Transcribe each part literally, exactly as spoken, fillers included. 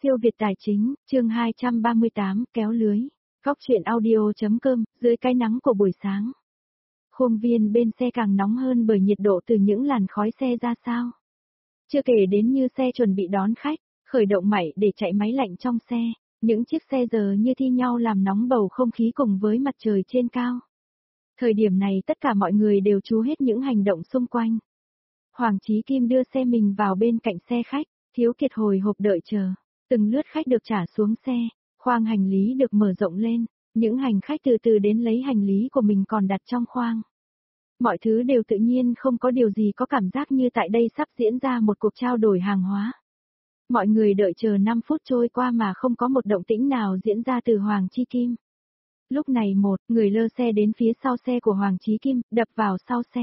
Siêu Việt Tài Chính, chương hai trăm ba mươi tám, kéo lưới. Góc truyện audio.com, dưới cái nắng của buổi sáng. Khuôn viên bên xe càng nóng hơn bởi nhiệt độ từ những làn khói xe ra sao. Chưa kể đến như xe chuẩn bị đón khách, khởi động mạnh để chạy máy lạnh trong xe, những chiếc xe giờ như thi nhau làm nóng bầu không khí cùng với mặt trời trên cao. Thời điểm này tất cả mọi người đều chú hết những hành động xung quanh. Hoàng Chí Kim đưa xe mình vào bên cạnh xe khách, Thiếu Kiệt hồi hộp đợi chờ. Từng lướt khách được trả xuống xe, khoang hành lý được mở rộng lên, những hành khách từ từ đến lấy hành lý của mình còn đặt trong khoang. Mọi thứ đều tự nhiên, không có điều gì có cảm giác như tại đây sắp diễn ra một cuộc trao đổi hàng hóa. Mọi người đợi chờ năm phút trôi qua mà không có một động tĩnh nào diễn ra từ Hoàng Chí Kim. Lúc này một người lơ xe đến phía sau xe của Hoàng Chí Kim, đập vào sau xe.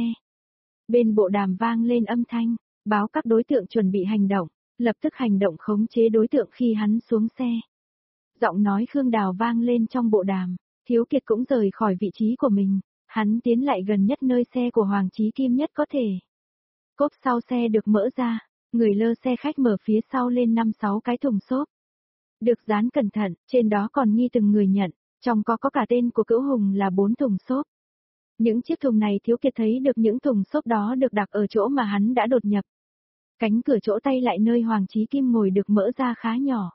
Bên bộ đàm vang lên âm thanh, báo các đối tượng chuẩn bị hành động, lập tức hành động khống chế đối tượng khi hắn xuống xe. Giọng nói Khương Đào vang lên trong bộ đàm, Thiếu Kiệt cũng rời khỏi vị trí của mình, hắn tiến lại gần nhất nơi xe của Hoàng Chí Kim nhất có thể. Cốp sau xe được mở ra, người lơ xe khách mở phía sau lên năm sáu cái thùng xốp. Được dán cẩn thận, trên đó còn ghi từng người nhận, trong có có cả tên của Cữu Hùng là bốn thùng xốp. Những chiếc thùng này Thiếu Kiệt thấy được những thùng xốp đó được đặt ở chỗ mà hắn đã đột nhập. Cánh cửa chỗ tay lại nơi Hoàng Chí Kim ngồi được mở ra khá nhỏ.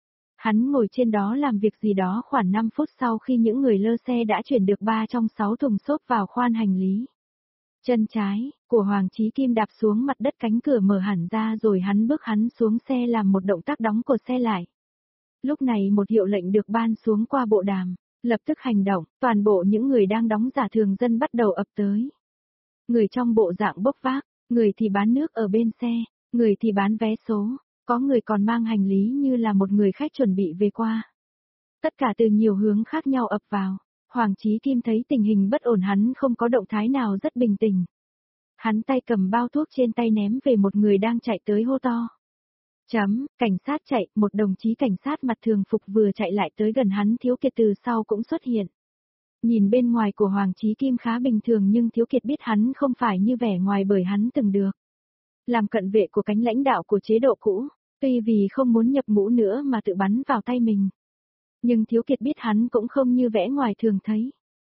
Hắn ngồi trên đó làm việc gì đó khoảng năm phút sau khi những người lơ xe đã chuyển được ba trong sáu thùng xốp vào khoan hành lý. Chân trái của Hoàng Chí Kim đạp xuống mặt đất, cánh cửa mở hẳn ra rồi hắn bước hắn xuống xe làm một động tác đóng của xe lại. Lúc này một hiệu lệnh được ban xuống qua bộ đàm, lập tức hành động, toàn bộ những người đang đóng giả thường dân bắt đầu ập tới. Người trong bộ dạng bốc vác, người thì bán nước ở bên xe, người thì bán vé số, có người còn mang hành lý như là một người khách chuẩn bị về qua. Tất cả từ nhiều hướng khác nhau ập vào, Hoàng Chí Kim thấy tình hình bất ổn, hắn không có động thái nào, rất bình tĩnh. Hắn tay cầm bao thuốc trên tay ném về một người đang chạy tới, hô to. Chấm, cảnh sát chạy, một đồng chí cảnh sát mặt thường phục vừa chạy lại tới gần hắn. Thiếu Kiệt từ sau cũng xuất hiện. Nhìn bên ngoài của Hoàng Chí Kim khá bình thường nhưng Thiếu Kiệt biết hắn không phải như vẻ ngoài bởi hắn từng được làm cận vệ của cánh lãnh đạo của chế độ cũ, tuy vì không muốn nhập ngũ nữa mà tự bắn vào tay mình. Nhưng Thiếu Kiệt biết hắn cũng không như vẻ ngoài thường thấy.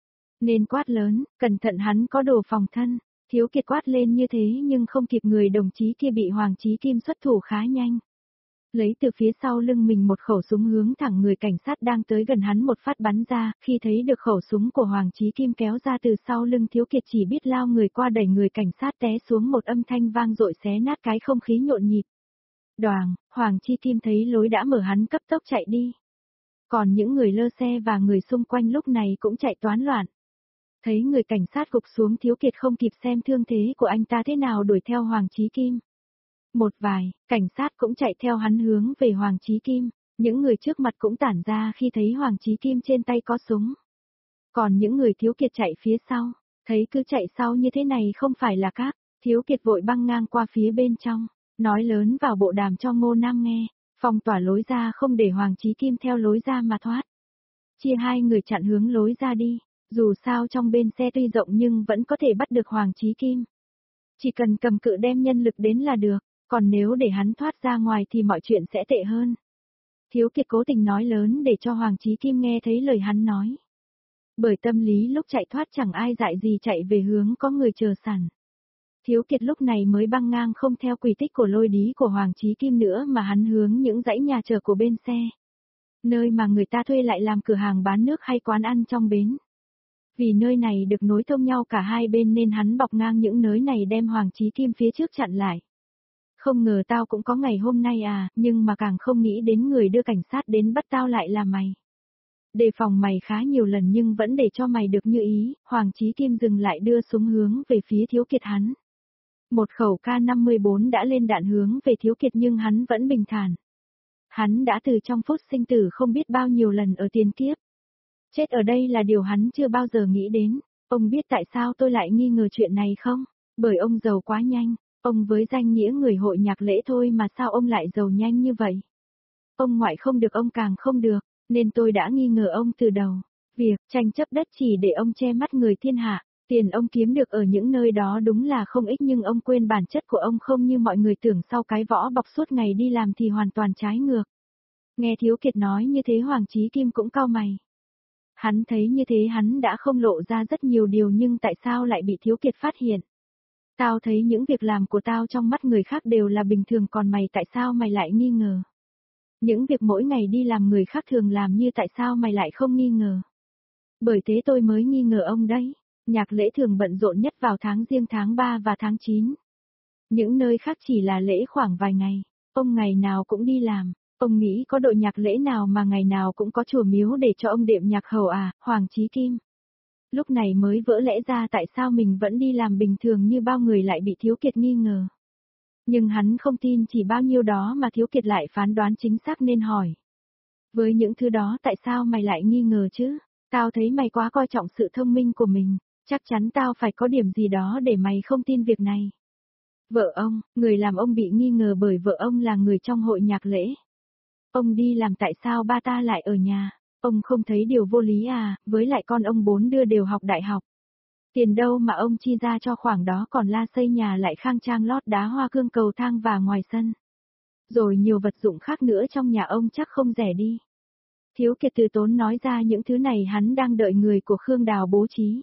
Nên quát lớn, cẩn thận hắn có đồ phòng thân. Thiếu Kiệt quát lên như thế nhưng không kịp người đồng chí kia bị Hoàng Chí Kim xuất thủ khá nhanh. Lấy từ phía sau lưng mình một khẩu súng hướng thẳng người cảnh sát đang tới gần hắn một phát bắn ra. Khi thấy được khẩu súng của Hoàng Chí Kim kéo ra từ sau lưng, Thiếu Kiệt chỉ biết lao người qua đẩy người cảnh sát té xuống, một âm thanh vang dội xé nát cái không khí nhộn nhịp. Đoàng, Hoàng Chí Kim thấy lối đã mở, hắn cấp tốc chạy đi. Còn những người lơ xe và người xung quanh lúc này cũng chạy toán loạn. Thấy người cảnh sát gục xuống, Thiếu Kiệt không kịp xem thương thế của anh ta thế nào đuổi theo Hoàng Chí Kim. Một vài, cảnh sát cũng chạy theo hắn hướng về Hoàng Chí Kim, những người trước mặt cũng tản ra khi thấy Hoàng Chí Kim trên tay có súng. Còn những người Thiếu Kiệt chạy phía sau, thấy cứ chạy sau như thế này không phải là các, Thiếu Kiệt vội băng ngang qua phía bên trong, nói lớn vào bộ đàm cho Ngô Nam nghe, phong tỏa lối ra không để Hoàng Chí Kim theo lối ra mà thoát. Chia hai người chặn hướng lối ra đi, dù sao trong bên xe tuy rộng nhưng vẫn có thể bắt được Hoàng Chí Kim. Chỉ cần cầm cự đem nhân lực đến là được. Còn nếu để hắn thoát ra ngoài thì mọi chuyện sẽ tệ hơn. Thiếu Kiệt cố tình nói lớn để cho Hoàng Chí Kim nghe thấy lời hắn nói. Bởi tâm lý lúc chạy thoát chẳng ai dại gì chạy về hướng có người chờ sẵn. Thiếu Kiệt lúc này mới băng ngang không theo quy tích của lôi đí của Hoàng Chí Kim nữa mà hắn hướng những dãy nhà chờ của bên xe. Nơi mà người ta thuê lại làm cửa hàng bán nước hay quán ăn trong bến. Vì nơi này được nối thông nhau cả hai bên nên hắn bọc ngang những nơi này đem Hoàng Chí Kim phía trước chặn lại. Không ngờ tao cũng có ngày hôm nay à, nhưng mà càng không nghĩ đến người đưa cảnh sát đến bắt tao lại là mày. Đề phòng mày khá nhiều lần nhưng vẫn để cho mày được như ý. Hoàng Chí Kim dừng lại đưa súng hướng về phía Thiếu Kiệt hắn. Một khẩu K năm mươi bốn đã lên đạn hướng về Thiếu Kiệt nhưng hắn vẫn bình thản. Hắn đã từ trong phút sinh tử không biết bao nhiêu lần ở tiền kiếp. Chết ở đây là điều hắn chưa bao giờ nghĩ đến. Ông biết tại sao tôi lại nghi ngờ chuyện này không? Bởi ông giàu quá nhanh. Ông với danh nghĩa người hội nhạc lễ thôi mà sao ông lại giàu nhanh như vậy? Ông ngoại không được ông càng không được, nên tôi đã nghi ngờ ông từ đầu. Việc tranh chấp đất chỉ để ông che mắt người thiên hạ, tiền ông kiếm được ở những nơi đó đúng là không ít nhưng ông quên bản chất của ông không như mọi người tưởng sau cái võ bọc suốt ngày đi làm thì hoàn toàn trái ngược. Nghe Thiếu Kiệt nói như thế Hoàng Chí Kim cũng cau mày. Hắn thấy như thế hắn đã không lộ ra rất nhiều điều nhưng tại sao lại bị Thiếu Kiệt phát hiện. Tao thấy những việc làm của tao trong mắt người khác đều là bình thường còn mày tại sao mày lại nghi ngờ. Những việc mỗi ngày đi làm người khác thường làm như tại sao mày lại không nghi ngờ. Bởi thế tôi mới nghi ngờ ông đấy. Nhạc lễ thường bận rộn nhất vào tháng riêng tháng ba và tháng chín. Những nơi khác chỉ là lễ khoảng vài ngày. Ông ngày nào cũng đi làm. Ông nghĩ có đội nhạc lễ nào mà ngày nào cũng có chùa miếu để cho ông đệm nhạc hầu à, Hoàng Chí Kim. Lúc này mới vỡ lẽ ra tại sao mình vẫn đi làm bình thường như bao người lại bị Thiếu Kiệt nghi ngờ. Nhưng hắn không tin chỉ bao nhiêu đó mà Thiếu Kiệt lại phán đoán chính xác nên hỏi. Với những thứ đó tại sao mày lại nghi ngờ chứ? Tao thấy mày quá coi trọng sự thông minh của mình, chắc chắn tao phải có điểm gì đó để mày không tin việc này. Vợ ông, người làm ông bị nghi ngờ bởi vợ ông là người trong hội nhạc lễ. Ông đi làm tại sao ba ta lại ở nhà? Ông không thấy điều vô lý à, với lại con ông bốn đứa đều học đại học. Tiền đâu mà ông chi ra cho khoảng đó còn la xây nhà lại khang trang lót đá hoa cương cầu thang và ngoài sân. Rồi nhiều vật dụng khác nữa trong nhà ông chắc không rẻ đi. Thiếu Kiệt từ tốn nói ra những thứ này hắn đang đợi người của Khương Đào bố trí.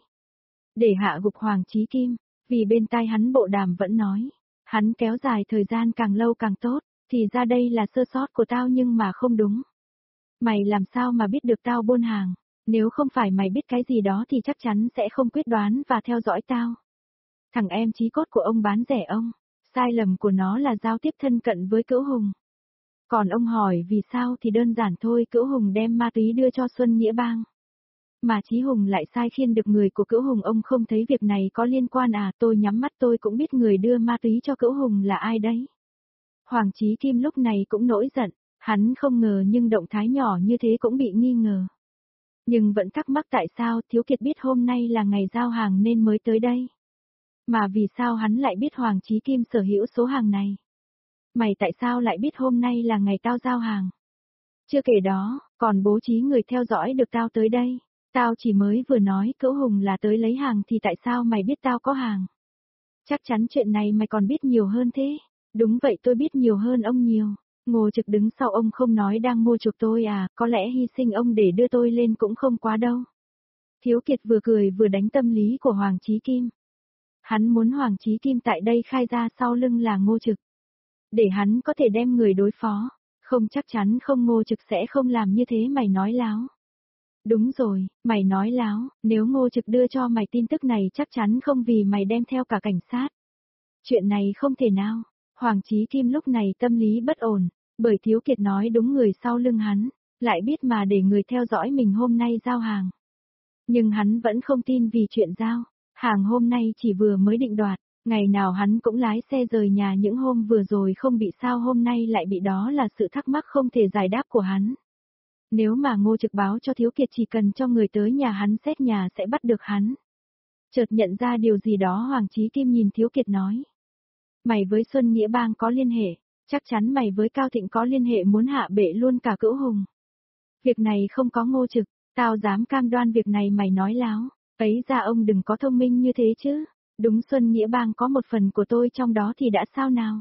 Để hạ gục Hoàng Chí Kim, vì bên tai hắn bộ đàm vẫn nói. Hắn kéo dài thời gian càng lâu càng tốt, thì ra đây là sơ sót của tao nhưng mà không đúng. Mày làm sao mà biết được tao buôn hàng, nếu không phải mày biết cái gì đó thì chắc chắn sẽ không quyết đoán và theo dõi tao. Thằng em chí cốt của ông bán rẻ ông, sai lầm của nó là giao tiếp thân cận với Cữu Hùng. Còn ông hỏi vì sao thì đơn giản thôi, Cữu Hùng đem ma túy đưa cho Xuân Nghĩa Bang. Mà Chí Hùng lại sai khiên được người của Cữu Hùng, ông không thấy việc này có liên quan à? Tôi nhắm mắt tôi cũng biết người đưa ma túy cho Cữu Hùng là ai đấy. Hoàng Chí Kim lúc này cũng nổi giận, hắn không ngờ nhưng động thái nhỏ như thế cũng bị nghi ngờ. Nhưng vẫn thắc mắc tại sao Thiếu Kiệt biết hôm nay là ngày giao hàng nên mới tới đây. Mà vì sao hắn lại biết Hoàng Chí Kim sở hữu số hàng này? Mày tại sao lại biết hôm nay là ngày tao giao hàng? Chưa kể đó, còn bố trí người theo dõi được tao tới đây. Tao chỉ mới vừa nói Cữu Hùng là tới lấy hàng thì tại sao mày biết tao có hàng? Chắc chắn chuyện này mày còn biết nhiều hơn thế. Đúng vậy, tôi biết nhiều hơn ông nhiều. Ngô Trực đứng sau ông không nói đang mua chuộc tôi à, có lẽ hy sinh ông để đưa tôi lên cũng không quá đâu. Thiếu Kiệt vừa cười vừa đánh tâm lý của Hoàng Chí Kim. Hắn muốn Hoàng Chí Kim tại đây khai ra sau lưng là Ngô Trực. Để hắn có thể đem người đối phó. Không, chắc chắn không, Ngô Trực sẽ không làm như thế. Mày nói láo. Đúng rồi, mày nói láo, nếu Ngô Trực đưa cho mày tin tức này chắc chắn không vì mày đem theo cả cảnh sát. Chuyện này không thể nào. Hoàng Chí Kim lúc này tâm lý bất ổn, bởi Thiếu Kiệt nói đúng người sau lưng hắn, lại biết mà để người theo dõi mình hôm nay giao hàng. Nhưng hắn vẫn không tin vì chuyện giao, hàng hôm nay chỉ vừa mới định đoạt, ngày nào hắn cũng lái xe rời nhà, những hôm vừa rồi không bị sao hôm nay lại bị, đó là sự thắc mắc không thể giải đáp của hắn. Nếu mà Ngô Trực báo cho Thiếu Kiệt chỉ cần cho người tới nhà hắn xét nhà sẽ bắt được hắn. Chợt nhận ra điều gì đó Hoàng Chí Kim nhìn Thiếu Kiệt nói. Mày với Xuân Nghĩa Bang có liên hệ, chắc chắn mày với Cao Thịnh có liên hệ muốn hạ bệ luôn cả Cữu Hùng. Việc này không có Ngô Trực, tao dám cam đoan việc này mày nói láo, ấy ra ông đừng có thông minh như thế chứ, đúng Xuân Nghĩa Bang có một phần của tôi trong đó thì đã sao nào.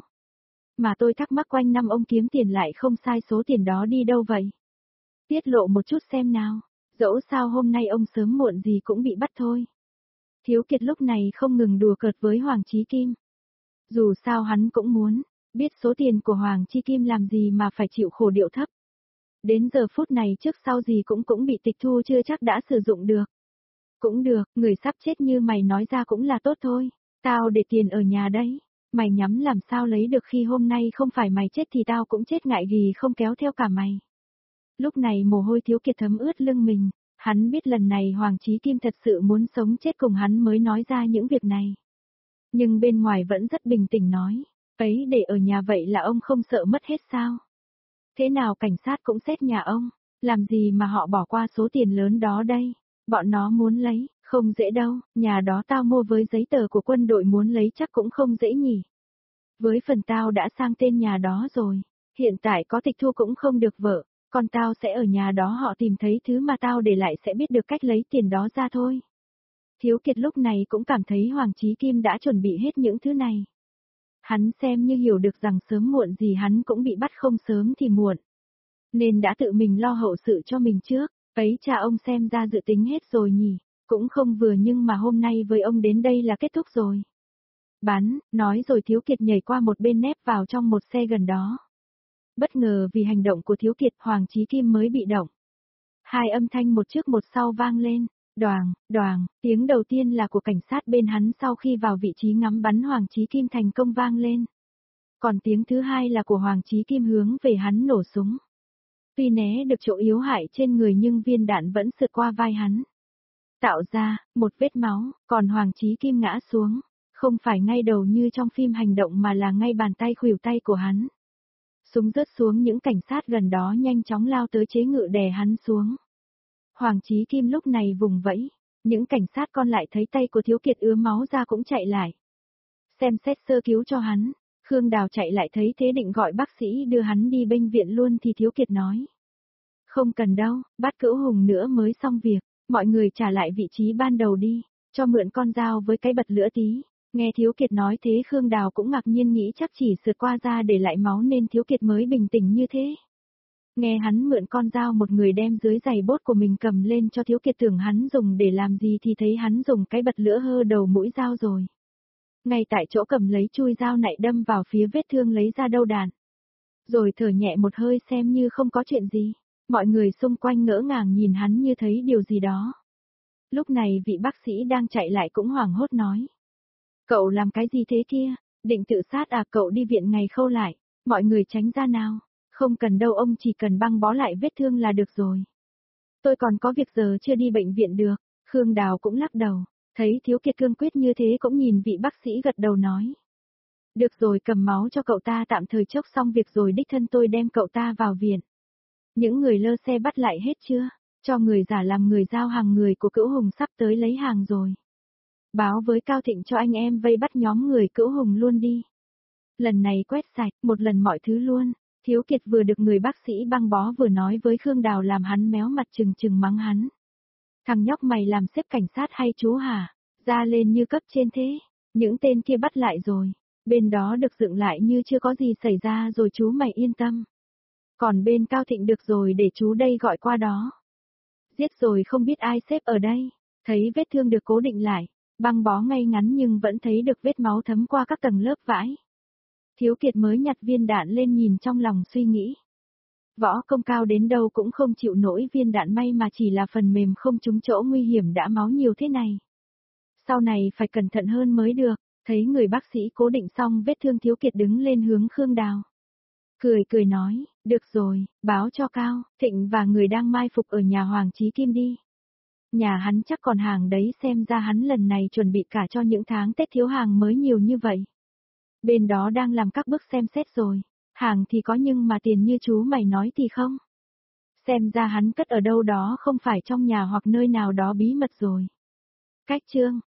Mà tôi thắc mắc quanh năm ông kiếm tiền lại không sai số tiền đó đi đâu vậy? Tiết lộ một chút xem nào, dẫu sao hôm nay ông sớm muộn gì cũng bị bắt thôi. Thiếu Kiệt lúc này không ngừng đùa cợt với Hoàng Chí Kim. Dù sao hắn cũng muốn biết số tiền của Hoàng Chí Kim làm gì mà phải chịu khổ điệu thấp. Đến giờ phút này trước sau gì cũng cũng bị tịch thu chưa chắc đã sử dụng được. Cũng được, người sắp chết như mày nói ra cũng là tốt thôi. Tao để tiền ở nhà đấy. Mày nhắm làm sao lấy được khi hôm nay không phải mày chết thì tao cũng chết, ngại gì không kéo theo cả mày. Lúc này mồ hôi Thiếu Kiệt thấm ướt lưng mình. Hắn biết lần này Hoàng Chí Kim thật sự muốn sống chết cùng hắn mới nói ra những việc này. Nhưng bên ngoài vẫn rất bình tĩnh nói. Ấy, để ở nhà vậy là ông không sợ mất hết sao? Thế nào cảnh sát cũng xét nhà ông, làm gì mà họ bỏ qua số tiền lớn đó đây? Bọn nó muốn lấy, không dễ đâu, nhà đó tao mua với giấy tờ của quân đội, muốn lấy chắc cũng không dễ nhỉ. Với phần tao đã sang tên nhà đó rồi, hiện tại có tịch thu cũng không được vợ, còn tao sẽ ở nhà đó, họ tìm thấy thứ mà tao để lại sẽ biết được cách lấy tiền đó ra thôi. Thiếu Kiệt lúc này cũng cảm thấy Hoàng Chí Kim đã chuẩn bị hết những thứ này. Hắn xem như hiểu được rằng sớm muộn gì hắn cũng bị bắt, không sớm thì muộn. nên đã tự mình lo hậu sự cho mình trước, ấy cha ông xem ra dự tính hết rồi nhỉ, cũng không vừa nhưng mà hôm nay với ông đến đây là kết thúc rồi. Bắn, nói rồi Thiếu Kiệt nhảy qua một bên nép vào trong một xe gần đó. Bất ngờ vì hành động của Thiếu Kiệt, Hoàng Chí Kim mới bị động. Hai âm thanh một trước một sau vang lên, đoàng, đoàng, tiếng đầu tiên là của cảnh sát bên hắn sau khi vào vị trí ngắm bắn Hoàng Chí Kim thành công vang lên. Còn tiếng thứ hai là của Hoàng Chí Kim hướng về hắn nổ súng. Tuy né được chỗ yếu hại trên người nhưng viên đạn vẫn sượt qua vai hắn. Tạo ra, một vết máu, còn Hoàng Chí Kim ngã xuống, không phải ngay đầu như trong phim hành động mà là ngay bàn tay khuỷu tay của hắn. Súng rớt xuống, những cảnh sát gần đó nhanh chóng lao tới chế ngự đè hắn xuống. Hoàng Chí Kim lúc này vùng vẫy, những cảnh sát còn lại thấy tay của Thiếu Kiệt ứa máu ra cũng chạy lại. Xem xét sơ cứu cho hắn, Khương Đào chạy lại thấy thế định gọi bác sĩ đưa hắn đi bệnh viện luôn thì Thiếu Kiệt nói. Không cần đâu, bắt Cữu Hùng nữa mới xong việc, mọi người trả lại vị trí ban đầu đi, cho mượn con dao với cái bật lửa tí. Nghe Thiếu Kiệt nói thế Khương Đào cũng ngạc nhiên nghĩ chắc chỉ sượt qua da để lại máu nên Thiếu Kiệt mới bình tĩnh như thế. Nghe hắn mượn con dao một người đem dưới giày bốt của mình cầm lên cho Thiếu Kiệt tưởng hắn dùng để làm gì thì thấy hắn dùng cái bật lửa hơ đầu mũi dao rồi. Ngay tại chỗ cầm lấy chui dao nại đâm vào phía vết thương lấy ra đâu đạn. Rồi thở nhẹ một hơi xem như không có chuyện gì. Mọi người xung quanh ngỡ ngàng nhìn hắn như thấy điều gì đó. Lúc này vị bác sĩ đang chạy lại cũng hoảng hốt nói. Cậu làm cái gì thế kia? Định tự sát à? Cậu đi viện ngày khâu lại. Mọi người tránh ra nào. Không cần đâu, ông chỉ cần băng bó lại vết thương là được rồi. Tôi còn có việc giờ chưa đi bệnh viện được. Khương Đào cũng lắc đầu. Thấy Thiếu Kiệt cương quyết như thế cũng nhìn vị bác sĩ gật đầu nói. Được rồi, cầm máu cho cậu ta tạm thời chốc xong việc rồi đích thân tôi đem cậu ta vào viện. Những người lơ xe bắt lại hết chưa? Cho người giả làm người giao hàng, người của Cữu Hùng sắp tới lấy hàng rồi. Báo với Cao Thịnh cho anh em vây bắt nhóm người Cữu Hùng luôn đi. Lần này quét sạch, một lần mọi thứ luôn. Thiếu Kiệt vừa được người bác sĩ băng bó vừa nói với Khương Đào làm hắn méo mặt trừng trừng mắng hắn. Thằng nhóc mày làm xếp cảnh sát hay chú hả? Ra lên như cấp trên thế. Những tên kia bắt lại rồi. Bên đó được dựng lại như chưa có gì xảy ra rồi, chú mày yên tâm. Còn bên Cao Thịnh được rồi, để chú đây gọi qua đó. Giết rồi không biết ai xếp ở đây. Thấy vết thương được cố định lại, băng bó ngay ngắn nhưng vẫn thấy được vết máu thấm qua các tầng lớp vải. Thiếu Kiệt mới nhặt viên đạn lên nhìn trong lòng suy nghĩ. Võ công cao đến đâu cũng không chịu nổi viên đạn, may mà chỉ là phần mềm không trúng chỗ nguy hiểm đã máu nhiều thế này. Sau này phải cẩn thận hơn mới được. Thấy người bác sĩ cố định xong vết thương, Thiếu Kiệt đứng lên hướng Khương Đào. Cười cười nói, được rồi, báo cho Cao Thịnh và người đang mai phục ở nhà Hoàng Chí Kim đi. Nhà hắn chắc còn hàng đấy, xem ra hắn lần này chuẩn bị cả cho những tháng Tết thiếu hàng mới nhiều như vậy. Bên đó đang làm các bước xem xét rồi, hàng thì có nhưng mà tiền như chú mày nói thì không. Xem ra hắn cất ở đâu đó không phải trong nhà hoặc nơi nào đó bí mật rồi. Cách chương